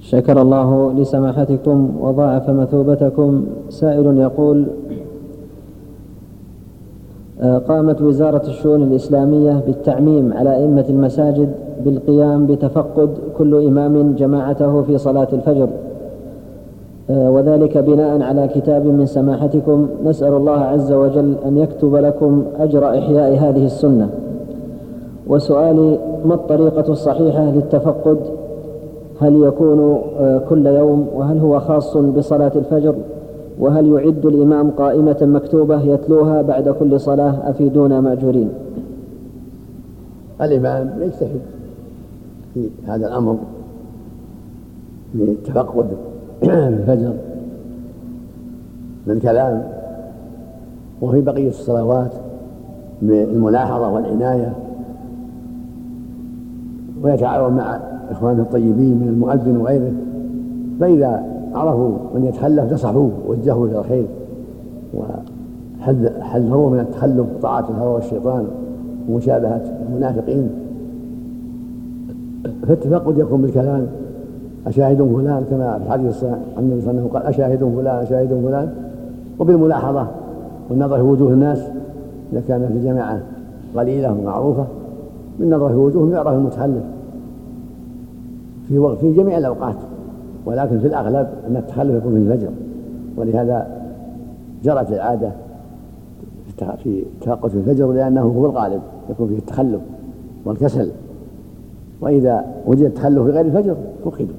شكر الله لسماحتكم وضاعف مثوبتكم. سائل يقول: قامت وزارة الشؤون الإسلامية بالتعميم على أئمة المساجد بالقيام بتفقد كل إمام جماعته في صلاة الفجر، وذلك بناء على كتاب من سماحتكم. نسأل الله عز وجل أن يكتب لكم أجر إحياء هذه السنة. وسؤالي: ما الطريقة الصحيحة للتفقد؟ هل يكون كل يوم؟ وهل هو خاص بصلاة الفجر؟ وهل يعد الإمام قائمة مكتوبة يتلوها بعد كل صلاة؟ أفيدونا مأجورين. الإمام يجتهد في هذا الأمر للتفقد الفجر من كلام، وفي بقية الصلوات بالملاحظة والعناية، ويتعاون مع إخوانه الطيبين من المؤذن وغيره، فإذا عرفوا من يتخلف نصحوه ووجهوه إلى الخير وحذروه من التخلف وطاعة الهوى والشيطان ومشابهة المنافقين. فالتفقد يكون بالكلام: أشاهد فلان، كما في الحديث الصحيح عن النبي صلى الله عليه وسلم قال: أشاهد فلان أشاهد فلان. وبالملاحظة والنظر في وجوه الناس إذا كانت الجماعة قليلة ومعروفة، بالنظر في وجوههم يعرف المتخلف في جميع الأوقات، ولكن في الأغلب أن التخلف يكون في الفجر، ولهذا جرت العادة في التفقد في الفجر، لأنه هو الغالب يكون فيه التخلف والكسل، وإذا وجد التخلف في غير الفجر فقد.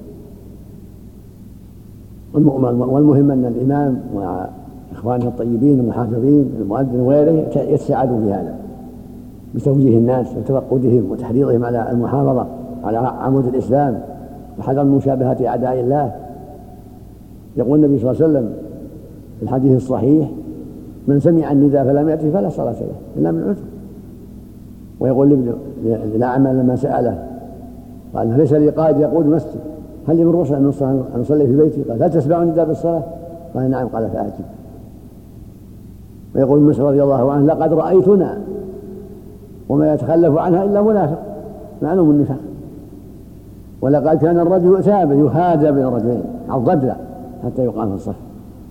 والمهم أن الإمام مع إخوانه الطيبين المحافظين المؤذن وغيره يتساعدوا في هذا بتوجيه الناس وتفقدهم وتحريضهم على المحافظة على عمود الإسلام وحذر من مشابهة أعداء الله. يقول النبي صلى الله عليه وسلم في الحديث الصحيح: من سمع النداء فلم يأته فلا صلاة له إلا من عذر. ويقول للأعمى لما سأله قال: ليس لي قائد يقود مسجد، هل لي من رخصة أن أصلي في بيتي؟ قال: هل تسمع النداء بالصلاة؟ قال: نعم. قال: فأجب. ويقول مسعود رضي الله عنه: لقد رأيتنا وما يتخلف عنها إلا منافق معلوم النفاق. ولقد كان الرجل ثابت يهادى بين الرجلين على الضجرة حتى يقام في الصف.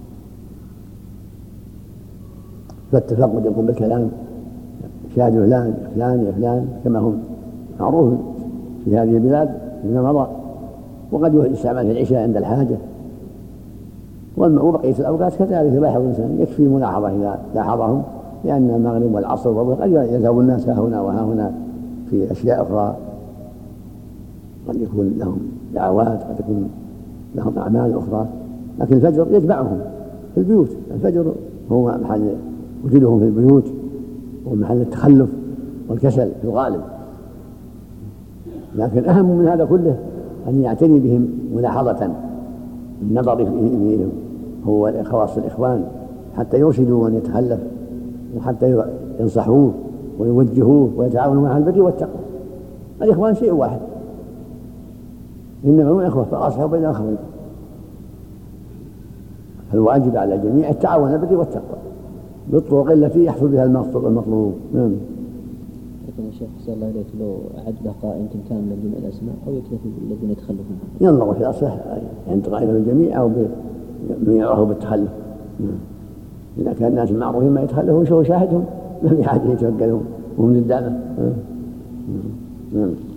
فالتفقد يكون بالكلام: شاهد فلان فلان يا فلان، كما هم معروف في هذه البلاد فيما مضى. وقد يستعمل في العشاء عند الحاجة، وبقية الأوقات كذلك يلاحظ الإنسان، يكفي ملاحظة إذا لاحظهم، لأن المغرب والعصر والظهر قد يذهب الناس ها هنا وها هنا في أشياء أخرى، قد يكون لهم دعوات، قد يكون لهم أعمال أخرى، لكن الفجر يجمعهم في البيوت. الفجر هو محل وجودهم في البيوت ومحل التخلف والكسل في الغالب. لكن أهم من هذا كله أن يعتني بهم ملاحظة بالنظر فيهم هو خواص الإخوان، حتى يرشدوا من يتخلف وحتى ينصحوه ويوجهوه ويتعاونوا مع البر والتقوى. الإخوان شيء واحد، إنما هم إخوة فأصلحوا بين أخوين. فالواجب على الجميع التعاون بالبر والتقوى بالطرق التي يحصل بها المطلوب. لكن يا شيخ صلى الله عليه لو أعد له قائمة كاملة لجميع الأسماء أو يكتفي بالذين يتخلفون؟ ينظر في الأصح عند قائمة الجميع أو من يراه بالتخلف. إذا كان الناس معروفين ما يتخلفون شو شاهدهم ما في حاجة يتوكلون وهم ضد.